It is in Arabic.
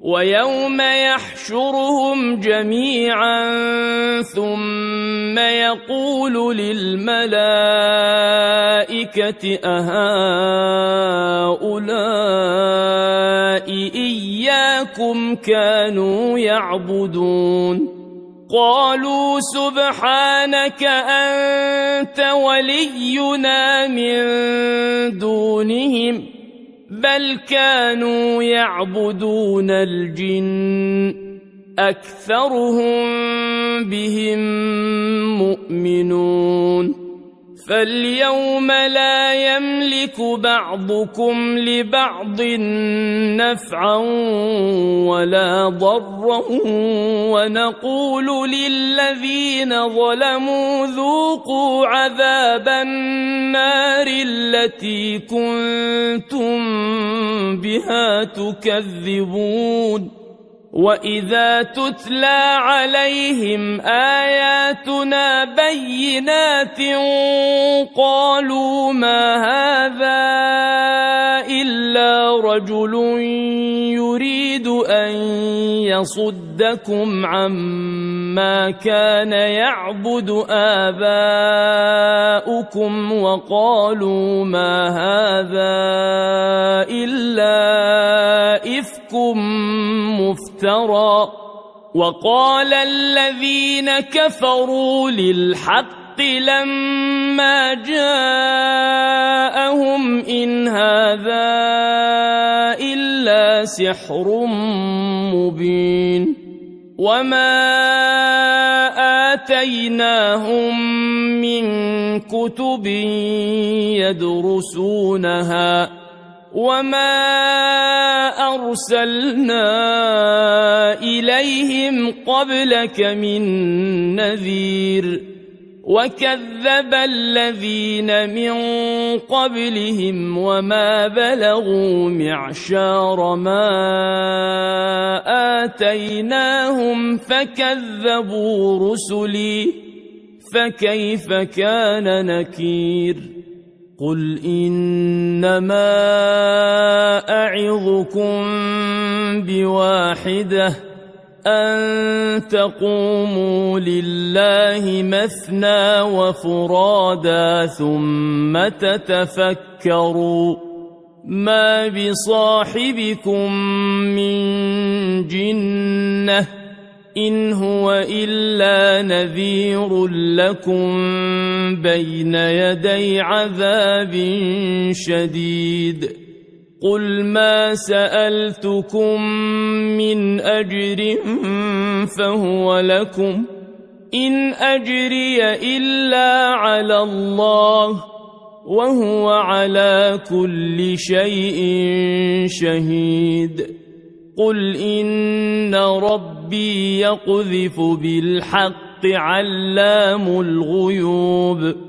ويوم يحشرهم جميعا ثم يقول للملائكة أهؤلاء إياكم كانوا يعبدون قالوا سبحانك أنت ولينا من دونهم بل كانوا يعبدون الجن أكثرهم بهم مؤمنون فاليوم لا يملك بعضكم لبعض نفعا ولا ضرا ونقول للذين ظلموا ذوقوا عذاب النار التي كنتم بها تكذبون وإذا تتلى عليهم آياتنا بينات قالوا ما هذا إلا رجل يريد أن يصدكم عما كان يعبد آباؤكم وقالوا ما هذا إلا إفك مفترى وقال الذين كفروا للحق لما جاءهم إن هذا إلا سحر مبين وما آتيناهم من كتب يدرسونها وما أرسلنا إليهم قبلك من نذير وكذب الذين من قبلهم وما بلغوا معشار ما آتيناهم فكذبوا رسلي فكيف كان نكير قل إنما أعظكم بواحدة أن تقوموا لله مثنى وفرادا ثم تتفكروا ما بصاحبكم من جنة إن هو إلا نذير لكم بين يدي عذاب شديد قل ما سألتكم من أجر فهو لكم إن أجري إلا على الله وهو على كل شيء شهيد قل إن ربي يقذف بالحق علام الغيوب